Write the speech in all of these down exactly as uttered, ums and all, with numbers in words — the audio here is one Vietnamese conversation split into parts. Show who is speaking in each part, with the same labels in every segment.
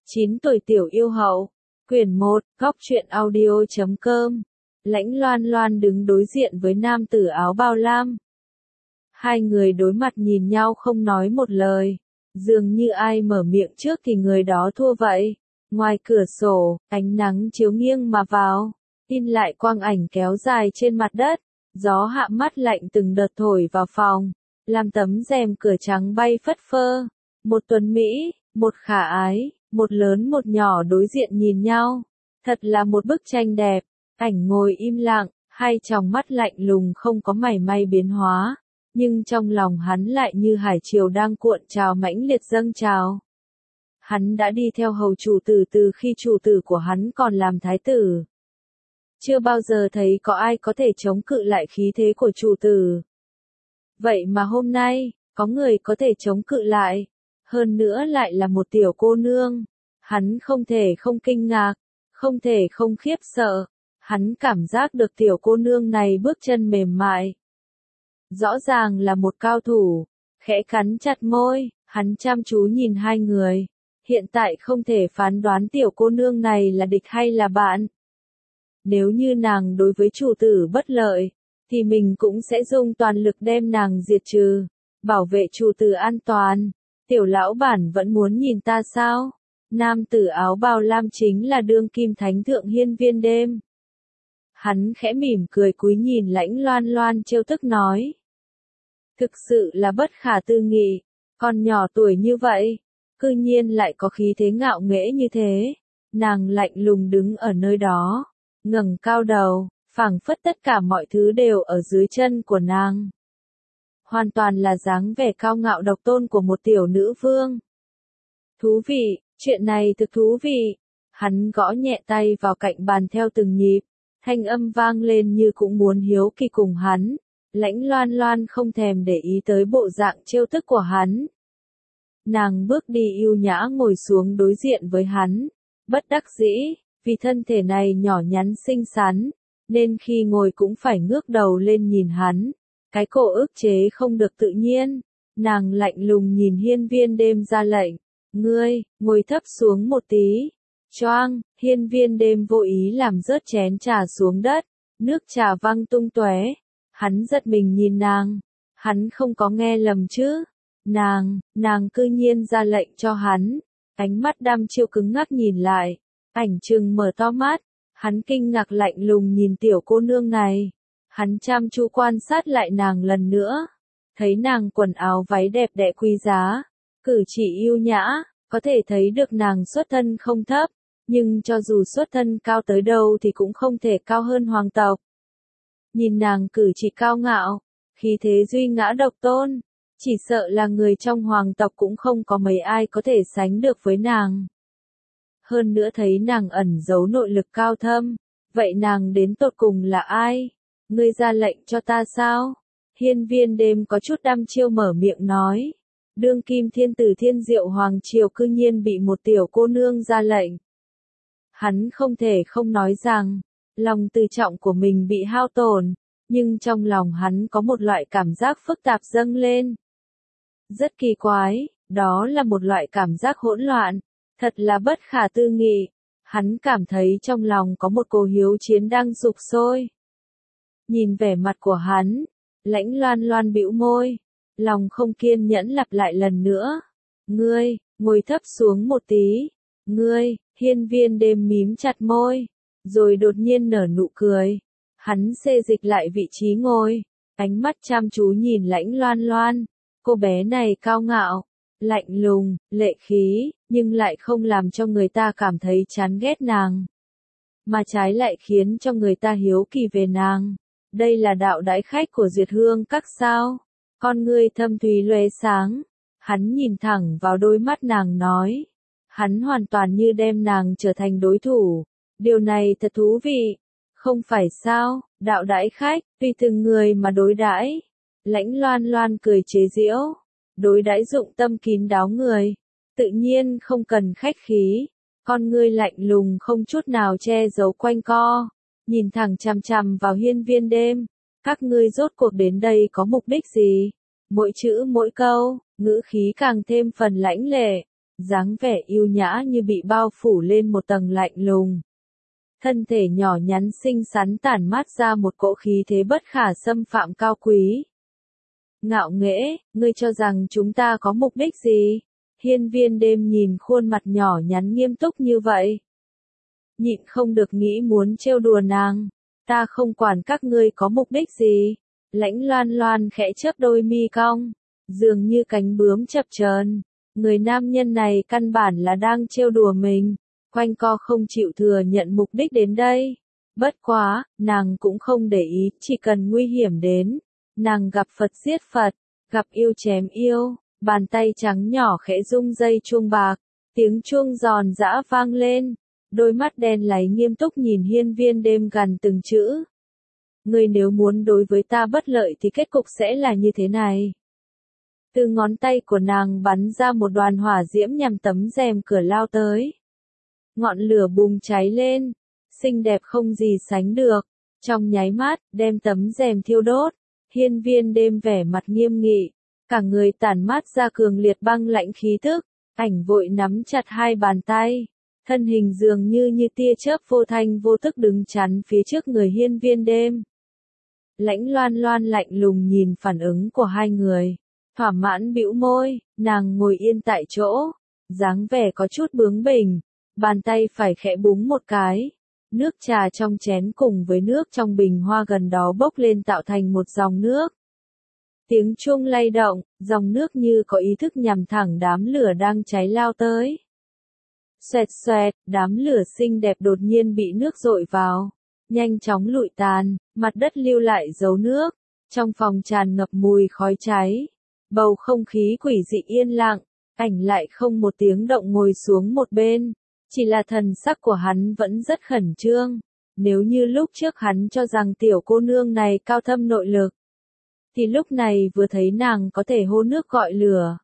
Speaker 1: chín tuổi tiểu yêu hậu. Quyển một, góc truyện audio chấm com. Lãnh Loan Loan đứng đối diện với nam tử áo bao lam. Hai người đối mặt nhìn nhau không nói một lời. Dường như ai mở miệng trước thì người đó thua vậy. Ngoài cửa sổ, ánh nắng chiếu nghiêng mà vào. In lại quang ảnh kéo dài trên mặt đất. Gió hạ mát lạnh từng đợt thổi vào phòng. Làm tấm rèm cửa trắng bay phất phơ. Một tuấn Mỹ, một khả ái, một lớn một nhỏ đối diện nhìn nhau. Thật là một bức tranh đẹp. Ảnh ngồi im lặng, hai tròng mắt lạnh lùng không có mảy may biến hóa. Nhưng trong lòng hắn lại như hải triều đang cuộn trào mãnh liệt dâng trào. Hắn đã đi theo hầu chủ tử từ khi chủ tử của hắn còn làm thái tử. Chưa bao giờ thấy có ai có thể chống cự lại khí thế của chủ tử. Vậy mà hôm nay, có người có thể chống cự lại. Hơn nữa lại là một tiểu cô nương. Hắn không thể không kinh ngạc, không thể không khiếp sợ. Hắn cảm giác được tiểu cô nương này bước chân mềm mại. Rõ ràng là một cao thủ. Khẽ cắn chặt môi, hắn chăm chú nhìn hai người. Hiện tại không thể phán đoán tiểu cô nương này là địch hay là bạn. Nếu như nàng đối với chủ tử bất lợi, thì mình cũng sẽ dùng toàn lực đem nàng diệt trừ, bảo vệ chủ tử an toàn. Tiểu lão bản vẫn muốn nhìn ta sao? Nam tử áo bào lam chính là đương kim thánh thượng Hiên Viên Đêm. Hắn khẽ mỉm cười cúi nhìn Lãnh Loan Loan trêu tức nói. Thực sự là bất khả tư nghị, con nhỏ tuổi như vậy, cư nhiên lại có khí thế ngạo nghễ như thế. Nàng lạnh lùng đứng ở nơi đó, ngẩng cao đầu, phảng phất tất cả mọi thứ đều ở dưới chân của nàng. Hoàn toàn là dáng vẻ cao ngạo độc tôn của một tiểu nữ vương. Thú vị, chuyện này thực thú vị. Hắn gõ nhẹ tay vào cạnh bàn theo từng nhịp, thanh âm vang lên như cũng muốn hiếu kỳ cùng hắn. Lãnh Loan Loan không thèm để ý tới bộ dạng trêu tức của hắn. Nàng bước đi yêu nhã ngồi xuống đối diện với hắn. Bất đắc dĩ, vì thân thể này nhỏ nhắn xinh xắn, nên khi ngồi cũng phải ngước đầu lên nhìn hắn. Cái cổ ức chế không được tự nhiên. Nàng lạnh lùng nhìn Hiên Viên Đêm ra lệnh. Ngươi, ngồi thấp xuống một tí. Choang, Hiên Viên Đêm vô ý làm rớt chén trà xuống đất. Nước trà văng tung tóe. Hắn giật mình nhìn nàng. Hắn không có nghe lầm chứ. Nàng, nàng cư nhiên ra lệnh cho hắn. Ánh mắt đăm chiêu cứng ngắc nhìn lại. Ảnh trừng mở to mắt. Hắn kinh ngạc lạnh lùng nhìn tiểu cô nương này. Hắn chăm chú quan sát lại nàng lần nữa. Thấy nàng quần áo váy đẹp đẽ quý giá. Cử chỉ yêu nhã. Có thể thấy được nàng xuất thân không thấp. Nhưng cho dù xuất thân cao tới đâu thì cũng không thể cao hơn hoàng tộc. Nhìn nàng cử chỉ cao ngạo. Khí thế duy ngã độc tôn. Chỉ sợ là người trong hoàng tộc cũng không có mấy ai có thể sánh được với nàng. Hơn nữa thấy nàng ẩn giấu nội lực cao thâm. Vậy nàng đến tột cùng là ai? Ngươi ra lệnh cho ta sao? Hiên Viên Đêm có chút đăm chiêu mở miệng nói. Đương kim thiên tử Thiên Diệu Hoàng Triều cư nhiên bị một tiểu cô nương ra lệnh. Hắn không thể không nói rằng, lòng tự trọng của mình bị hao tổn, nhưng trong lòng hắn có một loại cảm giác phức tạp dâng lên. Rất kỳ quái, đó là một loại cảm giác hỗn loạn, thật là bất khả tư nghị. Hắn cảm thấy trong lòng có một cô hiếu chiến đang sục sôi. Nhìn vẻ mặt của hắn, Lãnh Loan Loan bĩu môi, lòng không kiên nhẫn lặp lại lần nữa. Ngươi, ngồi thấp xuống một tí. Ngươi, Hiên Viên Đêm mím chặt môi, rồi đột nhiên nở nụ cười. Hắn xê dịch lại vị trí ngồi, ánh mắt chăm chú nhìn Lãnh Loan Loan. Cô bé này cao ngạo, lạnh lùng, lệ khí, nhưng lại không làm cho người ta cảm thấy chán ghét nàng. Mà trái lại khiến cho người ta hiếu kỳ về nàng. Đây là đạo đãi khách của Duyệt Hương Các sao? Con ngươi thâm thúy lóe sáng. Hắn nhìn thẳng vào đôi mắt nàng nói. Hắn hoàn toàn như đem nàng trở thành đối thủ. Điều này thật thú vị. Không phải sao, đạo đãi khách, tùy từng người mà đối đãi. Lãnh Loan Loan cười chế giễu. Đối đãi dụng tâm kín đáo người. Tự nhiên không cần khách khí. Con ngươi lạnh lùng không chút nào che giấu quanh co. Nhìn thẳng chằm chằm vào Hiên Viên Đêm. Các ngươi rốt cuộc đến đây có mục đích gì? Mỗi chữ mỗi câu, ngữ khí càng thêm phần lãnh lệ. dáng vẻ yêu nhã như bị bao phủ lên một tầng lạnh lùng. Thân thể nhỏ nhắn xinh xắn tản mát ra một cỗ khí thế bất khả xâm phạm cao quý. Ngạo nghễ, ngươi cho rằng chúng ta có mục đích gì? Hiên Viên Đêm nhìn khuôn mặt nhỏ nhắn nghiêm túc như vậy. Nhịn không được nghĩ muốn trêu đùa nàng. Ta không quản các ngươi có mục đích gì. Lãnh Loan Loan khẽ chớp đôi mi cong, dường như cánh bướm chập chờn. Người nam nhân này căn bản là đang trêu đùa mình, quanh co không chịu thừa nhận mục đích đến đây. Bất quá, nàng cũng không để ý, chỉ cần nguy hiểm đến, nàng gặp Phật giết Phật, gặp yêu chém yêu, bàn tay trắng nhỏ khẽ rung dây chuông bạc, tiếng chuông giòn giã vang lên, đôi mắt đen láy nghiêm túc nhìn Hiên Viên Đêm gằn từng chữ. Ngươi nếu muốn đối với ta bất lợi thì kết cục sẽ là như thế này. Từ ngón tay của nàng bắn ra một đoàn hỏa diễm nhằm tấm rèm cửa lao tới. Ngọn lửa bùng cháy lên, xinh đẹp không gì sánh được, trong nháy mắt, đem tấm rèm thiêu đốt. Hiên Viên Đêm vẻ mặt nghiêm nghị, cả người tản mát ra cường liệt băng lạnh khí tức, ảnh vội nắm chặt hai bàn tay, thân hình dường như như tia chớp vô thanh vô tức đứng chắn phía trước người Hiên Viên Đêm. Lãnh Loan Loan lạnh lùng nhìn phản ứng của hai người, thỏa mãn bĩu môi, nàng ngồi yên tại chỗ, dáng vẻ có chút bướng bỉnh, bàn tay phải khẽ búng một cái, nước trà trong chén cùng với nước trong bình hoa gần đó bốc lên tạo thành một dòng nước. Tiếng chuông lay động, dòng nước như có ý thức nhằm thẳng đám lửa đang cháy lao tới. Xoẹt xoẹt, đám lửa xinh đẹp đột nhiên bị nước dội vào, nhanh chóng lụi tàn, mặt đất lưu lại dấu nước, trong phòng tràn ngập mùi khói cháy. Bầu không khí quỷ dị yên lặng, ảnh lại không một tiếng động ngồi xuống một bên, chỉ là thần sắc của hắn vẫn rất khẩn trương. Nếu như lúc trước hắn cho rằng tiểu cô nương này cao thâm nội lực, thì lúc này vừa thấy nàng có thể hô nước gọi lửa,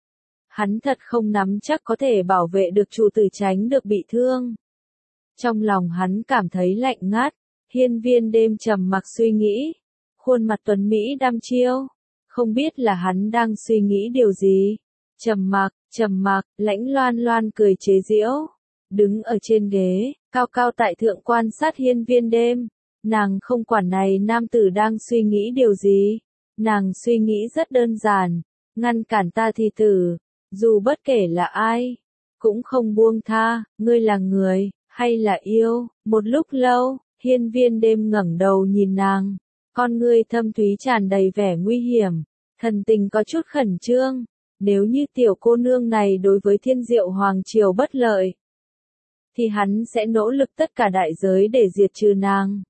Speaker 1: hắn thật không nắm chắc có thể bảo vệ được chủ tử tránh được bị thương. Trong lòng hắn cảm thấy lạnh ngắt, Hiên Viên Đêm trầm mặc suy nghĩ, khuôn mặt tuấn mỹ đăm chiêu, không biết là hắn đang suy nghĩ điều gì. Trầm mặc, trầm mặc, Lãnh Loan Loan cười chế giễu, đứng ở trên ghế, cao cao tại thượng quan sát Hiên Viên Đêm, nàng không quản này nam tử đang suy nghĩ điều gì, nàng suy nghĩ rất đơn giản, ngăn cản ta thì tử, dù bất kể là ai, cũng không buông tha, ngươi là người, hay là yêu. Một lúc lâu, Hiên Viên Đêm ngẩng đầu nhìn nàng, con ngươi thâm thúy tràn đầy vẻ nguy hiểm, thần tình có chút khẩn trương, nếu như tiểu cô nương này đối với Thiên Diệu Hoàng Triều bất lợi, thì hắn sẽ nỗ lực tất cả đại giới để diệt trừ nàng.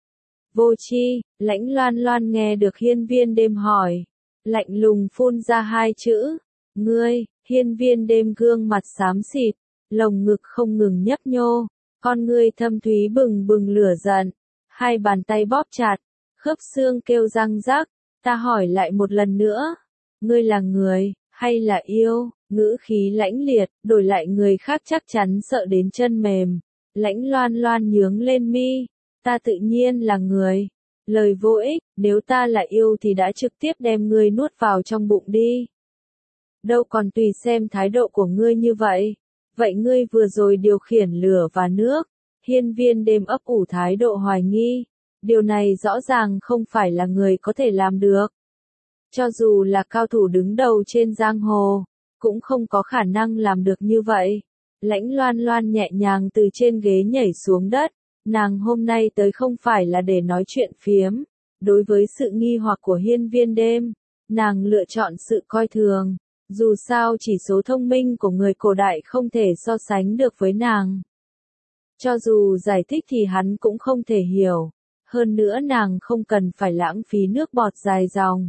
Speaker 1: Vô tri, Lãnh Loan Loan nghe được Hiên Viên Đêm hỏi, lạnh lùng phun ra hai chữ, ngươi. Hiên Viên Đêm gương mặt xám xịt, lồng ngực không ngừng nhấp nhô, con ngươi thâm thúy bừng bừng lửa giận, hai bàn tay bóp chặt, khớp xương kêu răng rắc. Ta hỏi lại một lần nữa, ngươi là người, hay là yêu? Ngữ khí lãnh liệt, đổi lại người khác chắc chắn sợ đến chân mềm. Lãnh Loan Loan nhướng lên mi, ta tự nhiên là người. Lời vô ích, nếu ta là yêu thì đã trực tiếp đem ngươi nuốt vào trong bụng đi. Đâu còn tùy xem thái độ của ngươi như vậy. Vậy ngươi vừa rồi điều khiển lửa và nước. Hiên Viên Đêm ấp ủ thái độ hoài nghi. Điều này rõ ràng không phải là người có thể làm được. Cho dù là cao thủ đứng đầu trên giang hồ, cũng không có khả năng làm được như vậy. Lãnh Loan Loan nhẹ nhàng từ trên ghế nhảy xuống đất. Nàng hôm nay tới không phải là để nói chuyện phiếm. Đối với sự nghi hoặc của Hiên Viên Đêm, nàng lựa chọn sự coi thường. Dù sao chỉ số thông minh của người cổ đại không thể so sánh được với nàng. Cho dù giải thích thì hắn cũng không thể hiểu. Hơn nữa nàng không cần phải lãng phí nước bọt dài dòng.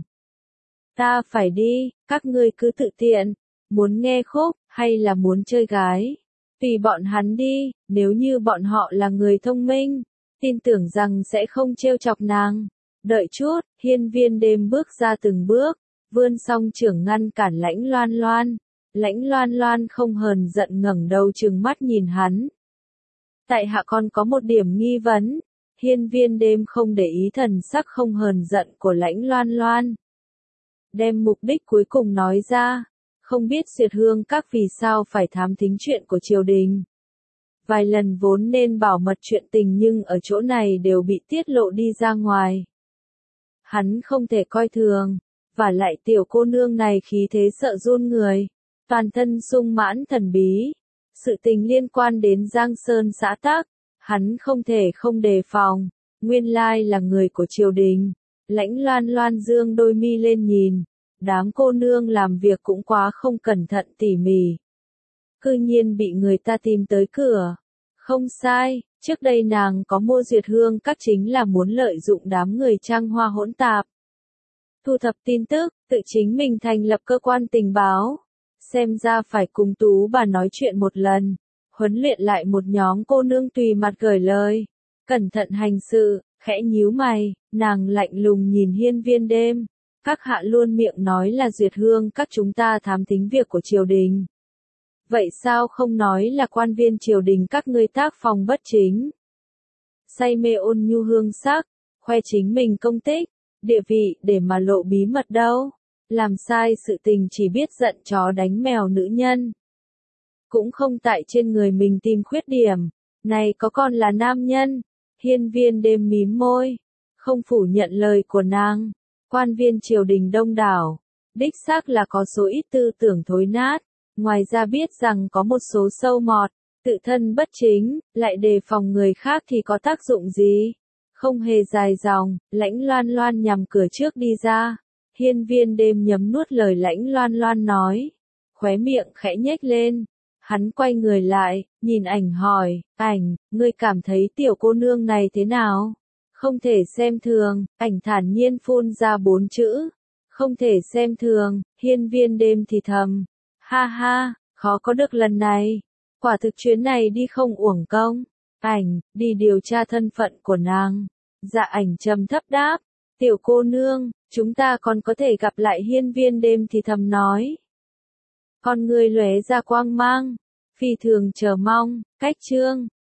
Speaker 1: Ta phải đi, các ngươi cứ tự tiện. Muốn nghe khúc, hay là muốn chơi gái? Tùy bọn hắn đi, nếu như bọn họ là người thông minh, tin tưởng rằng sẽ không trêu chọc nàng. Đợi chút, Hiên Viên Đêm bước ra từng bước, vươn song trưởng ngăn cản Lãnh Loan Loan. Lãnh Loan Loan không hờn giận ngẩng đầu trừng mắt nhìn hắn. Tại hạ còn có một điểm nghi vấn. Hiên Viên Đêm không để ý thần sắc không hờn giận của Lãnh Loan Loan. Đem mục đích cuối cùng nói ra. không biết Duyệt Hương các vì sao phải thám thính chuyện của triều đình. Vài lần vốn nên bảo mật chuyện tình nhưng ở chỗ này đều bị tiết lộ đi ra ngoài. Hắn không thể coi thường, và lại tiểu cô nương này khí thế sợ run người, toàn thân sung mãn thần bí. Sự tình liên quan đến Giang Sơn xã tắc, hắn không thể không đề phòng, nguyên lai là người của triều đình. Lãnh Loan Loan dương đôi mi lên nhìn, đám cô nương làm việc cũng quá không cẩn thận tỉ mỉ. Cư nhiên bị người ta tìm tới cửa. Không sai, trước đây nàng có mua Duyệt Hương các chính là muốn lợi dụng đám người trăng hoa hỗn tạp. Thu thập tin tức, tự chính mình thành lập cơ quan tình báo. Xem ra phải cùng Tú bà nói chuyện một lần, huấn luyện lại một nhóm cô nương tùy mặt gửi lời. Cẩn thận hành sự, khẽ nhíu mày, nàng lạnh lùng nhìn Hiên Viên Đêm. Các hạ luôn miệng nói là Duyệt Hương các chúng ta thám thính việc của triều đình. Vậy sao không nói là quan viên triều đình các ngươi tác phòng bất chính? Say mê ôn nhu hương sắc, khoe chính mình công tích, địa vị để mà lộ bí mật đâu. Làm sai sự tình chỉ biết giận chó đánh mèo nữ nhân. Cũng không tại trên người mình tìm khuyết điểm. Này có còn là nam nhân? Hiên Viên Đêm mím môi, không phủ nhận lời của nàng. Quan viên triều đình đông đảo, đích xác là có số ít tư tưởng thối nát. Ngoài ra biết rằng có một số sâu mọt, tự thân bất chính, lại đề phòng người khác thì có tác dụng gì? Không hề dài dòng, Lãnh Loan Loan nhằm cửa trước đi ra. Hiên Viên Đêm nhấm nuốt lời Lãnh Loan Loan nói, khóe miệng khẽ nhếch lên. Hắn quay người lại, nhìn ảnh hỏi, ảnh, ngươi cảm thấy tiểu cô nương này thế nào? Không thể xem thường, ảnh thản nhiên phun ra bốn chữ. Không thể xem thường, Hiên Viên Đêm thì thầm. Ha ha, khó có được lần này. Quả thực chuyến này đi không uổng công. Ảnh, đi điều tra thân phận của nàng. Dạ ảnh trầm thấp đáp. Tiểu cô nương, chúng ta còn có thể gặp lại. Hiên Viên Đêm thì thầm nói. Con người lóe ra quang mang. Phi thường chờ mong, cách chương.